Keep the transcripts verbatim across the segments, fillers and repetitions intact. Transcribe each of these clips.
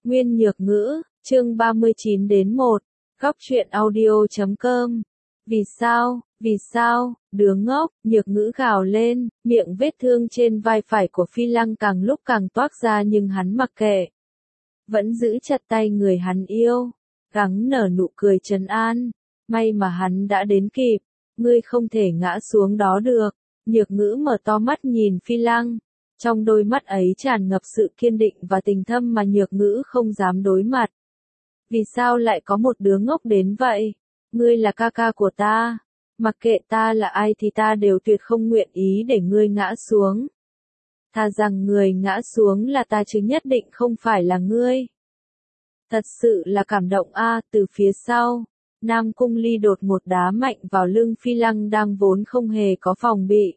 Nguyên Nhược Ngữ, chương ba mươi chín đến một, góc truyện audio chấm com. Vì sao, vì sao, đứa ngốc, Nhược Ngữ gào lên, miệng vết thương trên vai phải của Phi Lăng càng lúc càng toác ra nhưng hắn mặc kệ. Vẫn giữ chặt tay người hắn yêu, gắng nở nụ cười trấn an, may mà hắn đã đến kịp, ngươi không thể ngã xuống đó được. Nhược Ngữ mở to mắt nhìn Phi Lăng, trong đôi mắt ấy tràn ngập sự kiên định và tình thâm mà Nhược Ngữ không dám đối mặt. Vì sao lại có một đứa ngốc đến vậy? Ngươi là ca ca của ta, mặc kệ ta là ai thì ta đều tuyệt không nguyện ý để ngươi ngã xuống. Thà rằng người ngã xuống là ta chứ nhất định không phải là ngươi. Thật sự là cảm động a. À, từ phía sau, Nam Cung Ly đột một đá mạnh vào lưng Phi Lăng đang vốn không hề có phòng bị.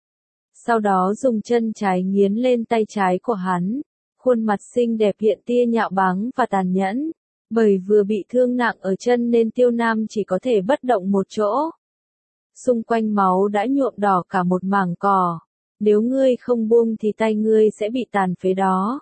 Sau đó dùng chân trái nghiến lên tay trái của hắn, khuôn mặt xinh đẹp hiện tia nhạo báng và tàn nhẫn. Bởi vừa bị thương nặng ở chân nên Tiêu Nam chỉ có thể bất động một chỗ. Xung quanh máu đã nhuộm đỏ cả một mảng cỏ. Nếu ngươi không buông thì tay ngươi sẽ bị tàn phế đó.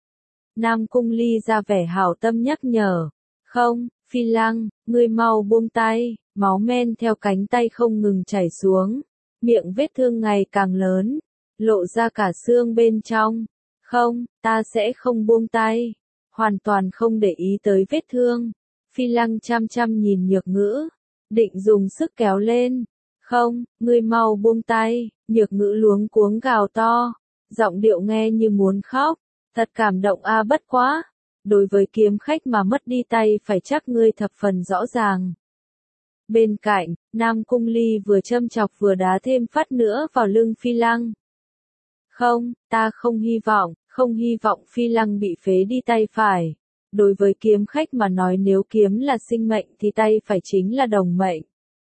Nam Cung Ly ra vẻ hảo tâm nhắc nhở. Không, Phi Lăng, ngươi mau buông tay. Máu men theo cánh tay không ngừng chảy xuống. Miệng vết thương ngày càng lớn, lộ ra cả xương bên trong. Không, ta sẽ không buông tay. Hoàn toàn không để ý tới vết thương. Phi Lăng chăm chăm nhìn Nhược Ngữ, định dùng sức kéo lên. Không, ngươi mau buông tay. Nhược Ngữ luống cuống gào to, giọng điệu nghe như muốn khóc. Thật cảm động a. À, bất quá. Đối với kiếm khách mà mất đi tay phải chắc ngươi thập phần rõ ràng. Bên cạnh, Nam Cung Ly vừa châm chọc vừa đá thêm phát nữa vào lưng Phi Lăng. Không, ta không hy vọng, không hy vọng Phi Lăng bị phế đi tay phải. Đối với kiếm khách mà nói nếu kiếm là sinh mệnh thì tay phải chính là đồng mệnh.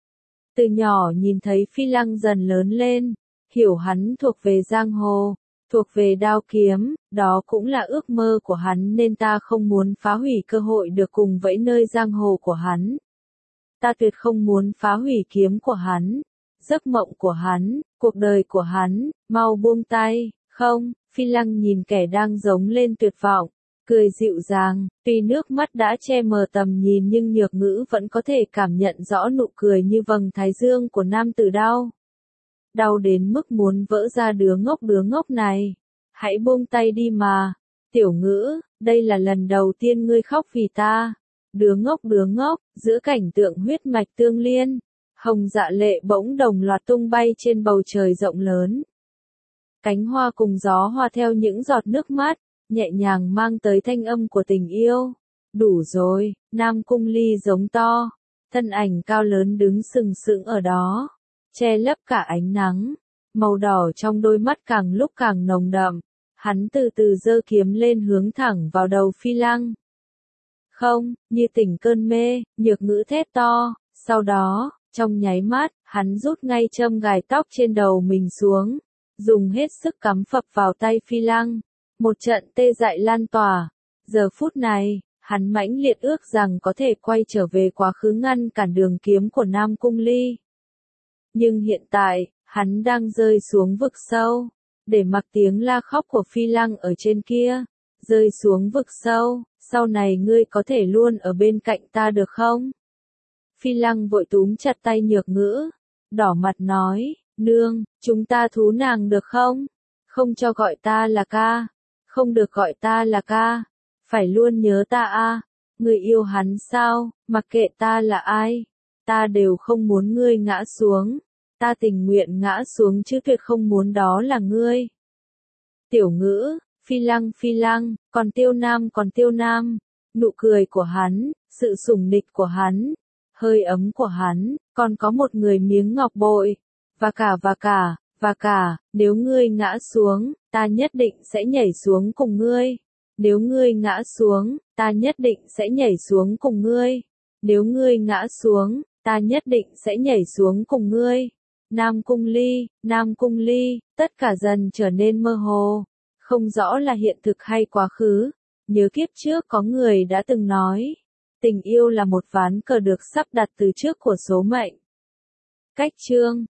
Từ nhỏ nhìn thấy Phi Lăng dần lớn lên, hiểu hắn thuộc về giang hồ, thuộc về đao kiếm, đó cũng là ước mơ của hắn nên ta không muốn phá hủy cơ hội được cùng vẫy nơi giang hồ của hắn. Ta tuyệt không muốn phá hủy kiếm của hắn, giấc mộng của hắn, cuộc đời của hắn, mau buông tay. Không, Phi Lăng nhìn kẻ đang giống lên tuyệt vọng, cười dịu dàng, tuy nước mắt đã che mờ tầm nhìn nhưng Nhược Ngữ vẫn có thể cảm nhận rõ nụ cười như vầng thái dương của nam tử đau. Đau đến mức muốn vỡ ra đứa ngốc đứa ngốc này. Hãy buông tay đi mà. Tiểu Ngữ, đây là lần đầu tiên ngươi khóc vì ta. Đứa ngốc đứa ngốc, giữa cảnh tượng huyết mạch tương liên, hồng dạ lệ bỗng đồng loạt tung bay trên bầu trời rộng lớn. Cánh hoa cùng gió hoa theo những giọt nước mắt, nhẹ nhàng mang tới thanh âm của tình yêu. Đủ rồi, Nam Cung Ly giống to, thân ảnh cao lớn đứng sừng sững ở đó, che lấp cả ánh nắng, màu đỏ trong đôi mắt càng lúc càng nồng đậm. Hắn từ từ giơ kiếm lên hướng thẳng vào đầu Phi Lăng. Không, như tỉnh cơn mê, Nhược Ngữ thét to, sau đó, trong nháy mắt, hắn rút ngay châm gài tóc trên đầu mình xuống, dùng hết sức cắm phập vào tay Phi Lăng. Một trận tê dại lan tỏa. Giờ phút này, hắn mãnh liệt ước rằng có thể quay trở về quá khứ ngăn cản đường kiếm của Nam Cung Ly. Nhưng hiện tại, hắn đang rơi xuống vực sâu, để mặc tiếng la khóc của Phi Lăng ở trên kia. Rơi xuống vực sâu, sau này ngươi có thể luôn ở bên cạnh ta được không? Phi Lăng vội túm chặt tay Nhược Ngữ, đỏ mặt nói, nương, chúng ta thú nàng được không? Không cho gọi ta là ca, không được gọi ta là ca, phải luôn nhớ ta a. À. Ngươi yêu hắn sao, mặc kệ ta là ai, ta đều không muốn ngươi ngã xuống, ta tình nguyện ngã xuống chứ tuyệt không muốn đó là ngươi. Tiểu Ngữ, Phi Lăng Phi Lăng, còn Tiêu Nam còn Tiêu Nam, nụ cười của hắn, sự sủng nịch của hắn, hơi ấm của hắn, còn có một người miếng ngọc bội, và cả và cả, và cả, nếu ngươi ngã xuống, ta nhất định sẽ nhảy xuống cùng ngươi. Nếu ngươi ngã xuống, ta nhất định sẽ nhảy xuống cùng ngươi. Nếu ngươi ngã xuống, ta nhất định sẽ nhảy xuống cùng ngươi. Nam Cung Ly, Nam Cung Ly, tất cả dần trở nên mơ hồ. Không rõ là hiện thực hay quá khứ. Nhớ kiếp trước có người đã từng nói, tình yêu là một ván cờ được sắp đặt từ trước của số mệnh. Cách chương